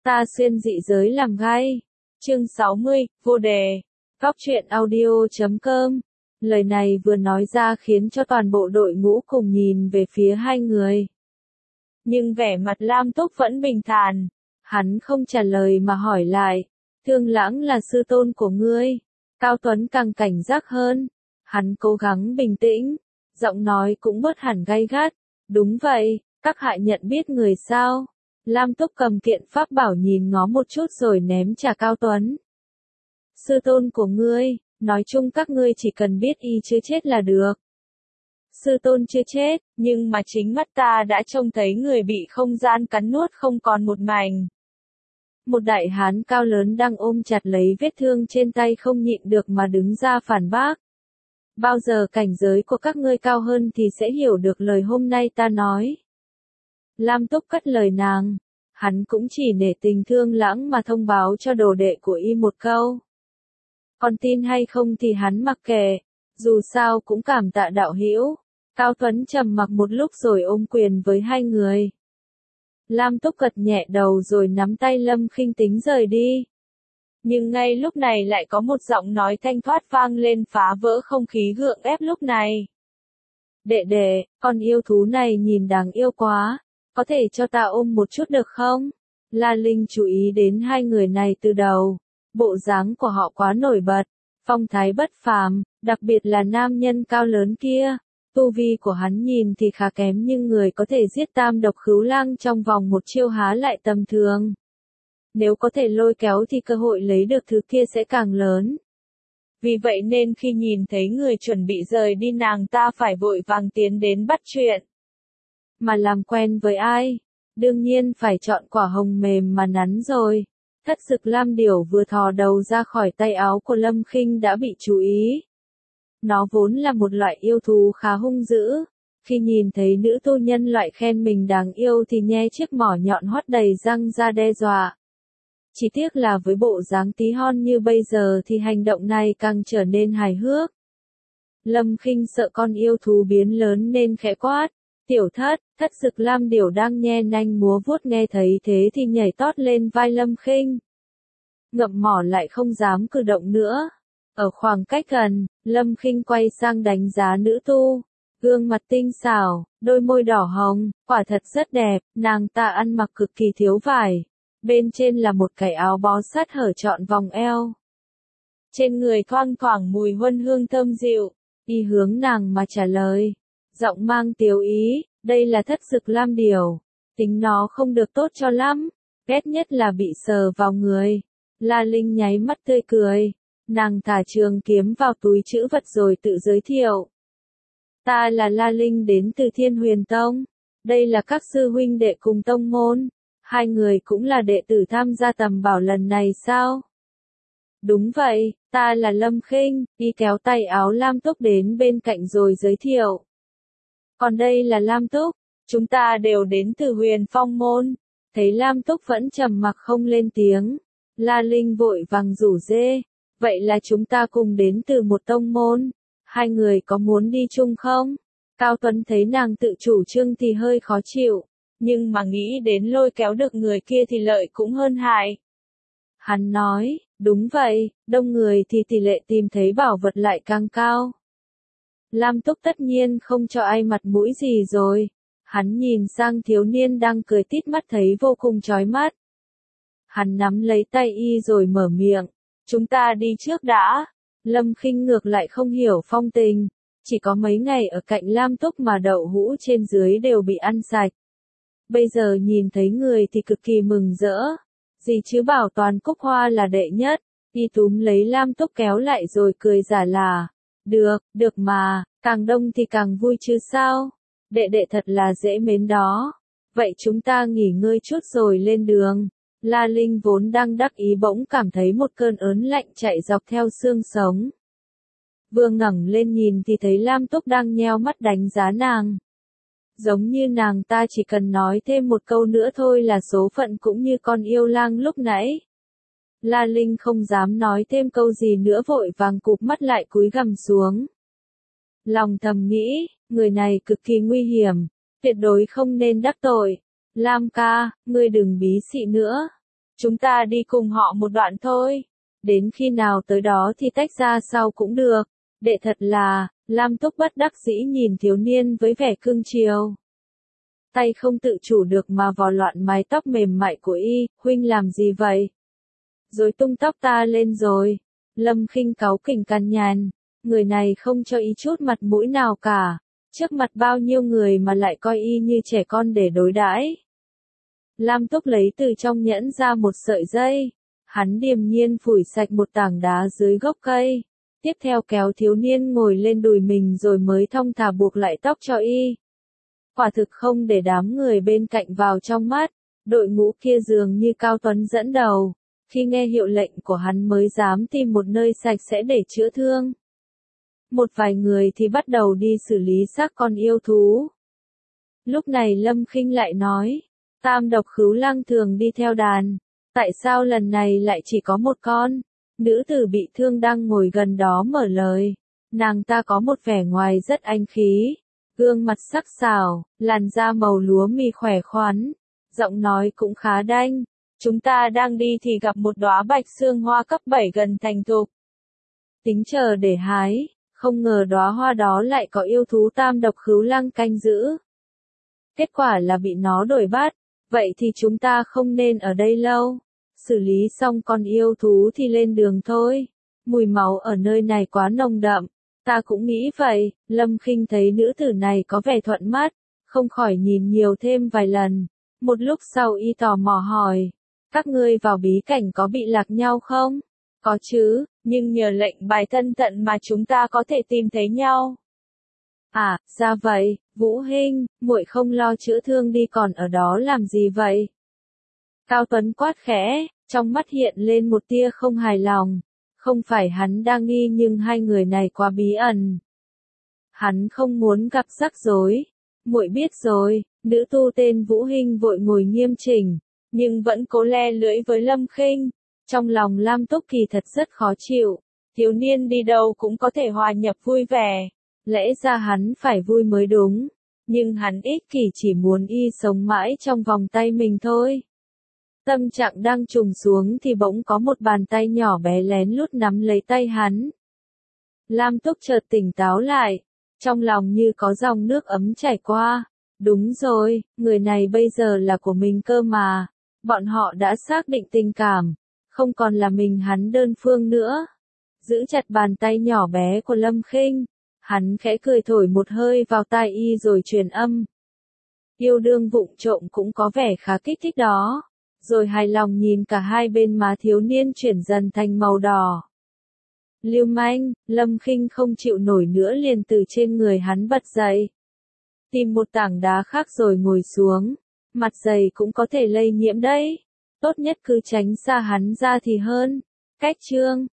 Ta xuyên dị giới làm gay. Chương 60, vô đề. Góc truyện audio.com. Lời này vừa nói ra khiến cho toàn bộ đội ngũ cùng nhìn về phía hai người. Nhưng vẻ mặt Lam Túc vẫn bình thản. Hắn không trả lời mà hỏi lại. Thương Lãng là sư tôn của ngươi. Cao Tuấn càng cảnh giác hơn. Hắn cố gắng bình tĩnh. Giọng nói cũng bớt hẳn gay gắt. Đúng vậy, các hạ nhận biết người sao? Lam Túc cầm kiện pháp bảo nhìn ngó một chút rồi ném trả Cao Tuấn. Sư tôn của ngươi, nói chung các ngươi chỉ cần biết y chưa chết là được. Sư tôn chưa chết, nhưng mà chính mắt ta đã trông thấy người bị không gian cắn nuốt không còn một mảnh. Một đại hán cao lớn đang ôm chặt lấy vết thương trên tay không nhịn được mà đứng ra phản bác. Bao giờ cảnh giới của các ngươi cao hơn thì sẽ hiểu được lời hôm nay ta nói. Lam Túc cắt lời nàng. Hắn cũng chỉ nể tình Thương Lãng mà thông báo cho đồ đệ của y một câu. Còn tin hay không thì hắn mặc kệ, dù sao cũng cảm tạ đạo hữu. Cao Tuấn trầm mặc một lúc rồi ôm quyền với hai người. Lam Túc gật nhẹ đầu rồi nắm tay Lâm Khinh tính rời đi. Nhưng ngay lúc này lại có một giọng nói thanh thoát vang lên phá vỡ không khí gượng ép lúc này. Đệ đệ, con yêu thú này nhìn đáng yêu quá, có thể cho ta ôm một chút được không? La Linh chú ý đến hai người này từ đầu. Bộ dáng của họ quá nổi bật, phong thái bất phàm, đặc biệt là nam nhân cao lớn kia. Tu vi của hắn nhìn thì khá kém nhưng người có thể giết tam độc khứu lang trong vòng một chiêu há lại tầm thường. Nếu có thể lôi kéo thì cơ hội lấy được thứ kia sẽ càng lớn. Vì vậy nên khi nhìn thấy người chuẩn bị rời đi nàng ta phải vội vàng tiến đến bắt chuyện. Mà làm quen với ai? Đương nhiên phải chọn quả hồng mềm mà nắn rồi. Thất Dực Lam Điểu vừa thò đầu ra khỏi tay áo của Lâm Khinh đã bị chú ý. Nó vốn là một loại yêu thú khá hung dữ. Khi nhìn thấy nữ tu nhân loại khen mình đáng yêu thì nhe chiếc mỏ nhọn hoắt đầy răng ra đe dọa. Chỉ tiếc là với bộ dáng tí hon như bây giờ thì hành động này càng trở nên hài hước. Lâm Khinh sợ con yêu thú biến lớn nên khẽ quát. Tiểu Thất, Thất Dực Lam Điểu đang nhe nanh múa vuốt nghe thấy thế thì nhảy tót lên vai Lâm Khinh. Ngậm mỏ lại không dám cử động nữa. Ở khoảng cách gần, Lâm Khinh quay sang đánh giá nữ tu. Gương mặt tinh xảo, đôi môi đỏ hồng, quả thật rất đẹp, nàng ta ăn mặc cực kỳ thiếu vải. Bên trên là một cái áo bó sát hở trọn vòng eo. Trên người thoang thoảng mùi huân hương thơm dịu, y hướng nàng mà trả lời. Giọng mang tiếu ý, đây là Thất Dực Lam Điểu. Tính nó không được tốt cho lắm, ghét nhất là bị sờ vào người. La Linh nháy mắt tươi cười. Nàng thả trường kiếm vào túi trữ vật rồi tự giới thiệu. Ta là La Linh đến từ Thiên Huyền Tông. Đây là các sư huynh đệ cùng tông môn. Hai người cũng là đệ tử tham gia tầm bảo lần này sao? Đúng vậy, ta là Lâm Khinh. Y kéo tay áo Lam Túc đến bên cạnh rồi giới thiệu. Còn đây là Lam Túc. Chúng ta đều đến từ Huyền Phong môn. Thấy Lam Túc vẫn trầm mặc không lên tiếng. La Linh vội vàng rủ rê. Vậy là chúng ta cùng đến từ một tông môn. Hai người có muốn đi chung không? Cao Tuấn thấy nàng tự chủ trương thì hơi khó chịu. Nhưng mà nghĩ đến lôi kéo được người kia thì lợi cũng hơn hại. Hắn nói, đúng vậy, đông người thì tỷ lệ tìm thấy bảo vật lại càng cao. Lam Túc tất nhiên không cho ai mặt mũi gì rồi. Hắn nhìn sang thiếu niên đang cười tít mắt thấy vô cùng chói mắt. Hắn nắm lấy tay y rồi mở miệng. Chúng ta đi trước đã. Lâm Khinh ngược lại không hiểu phong tình. Chỉ có mấy ngày ở cạnh Lam Túc mà đậu hũ trên dưới đều bị ăn sạch. Bây giờ nhìn thấy người thì cực kỳ mừng rỡ. Gì chứ bảo toàn Cúc Hoa là đệ nhất. Y túm lấy Lam Túc kéo lại rồi cười giả là. Được mà, càng đông thì càng vui chứ sao. Đệ đệ thật là dễ mến đó. Vậy chúng ta nghỉ ngơi chút rồi lên đường. La Linh vốn đang đắc ý bỗng cảm thấy một cơn ớn lạnh chạy dọc theo xương sống. Vừa ngẩng lên nhìn thì thấy Lam Túc đang nheo mắt đánh giá nàng. Giống như nàng ta chỉ cần nói thêm một câu nữa thôi là số phận cũng như con yêu lang lúc nãy. La Linh không dám nói thêm câu gì nữa vội vàng cụp mắt lại cúi gằm xuống. Lòng thầm nghĩ, người này cực kỳ nguy hiểm, tuyệt đối không nên đắc tội. Lam ca, ngươi đừng bí xị nữa. Chúng ta đi cùng họ một đoạn thôi. Đến khi nào tới đó thì tách ra sau cũng được. Đệ thật là, Lam Túc bất đắc dĩ nhìn thiếu niên với vẻ cưng chiều. Tay không tự chủ được mà vò loạn mái tóc mềm mại của y, huynh làm gì vậy? Rối tung tóc ta lên rồi. Lâm Khinh cáu kỉnh cằn nhằn, người này không cho y chút mặt mũi nào cả, trước mặt bao nhiêu người mà lại coi y như trẻ con để đối đãi. Lam Túc lấy từ trong nhẫn ra một sợi dây, hắn điềm nhiên phủi sạch một tảng đá dưới gốc cây, tiếp theo kéo thiếu niên ngồi lên đùi mình rồi mới thong thả buộc lại tóc cho y. Quả thực không để đám người bên cạnh vào trong mắt, đội ngũ kia dường như Cao Tuấn dẫn đầu, khi nghe hiệu lệnh của hắn mới dám tìm một nơi sạch sẽ để chữa thương. Một vài người thì bắt đầu đi xử lý xác con yêu thú. Lúc này Lâm Khinh lại nói, Tam độc khứu lang thường đi theo đàn, tại sao lần này lại chỉ có một con? Nữ tử bị thương đang ngồi gần đó mở lời, nàng ta có một vẻ ngoài rất anh khí, gương mặt sắc sảo, làn da màu lúa mì khỏe khoắn, giọng nói cũng khá đanh. Chúng ta đang đi thì gặp một đóa bạch xương hoa cấp 7 gần thành thục. Tính chờ để hái, không ngờ đóa hoa đó lại có yêu thú tam độc khứu lang canh giữ. Kết quả là bị nó đuổi bắt, vậy thì chúng ta không nên ở đây lâu. Xử lý xong con yêu thú thì lên đường thôi. Mùi máu ở nơi này quá nồng đậm. Ta cũng nghĩ vậy. Lâm Khinh thấy nữ tử này có vẻ thuận mắt, không khỏi nhìn nhiều thêm vài lần. Một lúc sau y tò mò hỏi, các ngươi vào bí cảnh có bị lạc nhau không? Có chứ, nhưng nhờ lệnh bài thân tận mà chúng ta có thể tìm thấy nhau. À, ra vậy, Vũ Hinh, muội không lo chữa thương đi còn ở đó làm gì vậy? Cao Tuấn quát khẽ, trong mắt hiện lên một tia không hài lòng. Không phải hắn đang nghi nhưng hai người này quá bí ẩn. Hắn không muốn gặp rắc rối. Muội biết rồi, nữ tu tên Vũ Hinh vội ngồi nghiêm chỉnh, nhưng vẫn cố le lưỡi với Lâm Khinh. Trong lòng Lam Túc kỳ thật rất khó chịu. Thiếu niên đi đâu cũng có thể hòa nhập vui vẻ. Lẽ ra hắn phải vui mới đúng. Nhưng hắn ích kỷ chỉ muốn y sống mãi trong vòng tay mình thôi. Tâm trạng đang trùng xuống thì bỗng có một bàn tay nhỏ bé lén lút nắm lấy tay hắn. Lam Túc chợt tỉnh táo lại. Trong lòng như có dòng nước ấm chảy qua. Đúng rồi, người này bây giờ là của mình cơ mà. Bọn họ đã xác định tình cảm. Không còn là mình hắn đơn phương nữa. Giữ chặt bàn tay nhỏ bé của Lâm Khinh. Hắn khẽ cười thổi một hơi vào tai y rồi truyền âm. Yêu đương vụng trộm cũng có vẻ khá kích thích đó. Rồi hài lòng nhìn cả hai bên má thiếu niên chuyển dần thành màu đỏ. Lưu manh, Lâm Khinh không chịu nổi nữa liền từ trên người hắn bật dậy. Tìm một tảng đá khác rồi ngồi xuống. Mặt dày cũng có thể lây nhiễm đấy. Tốt nhất cứ tránh xa hắn ra thì hơn. Cách chương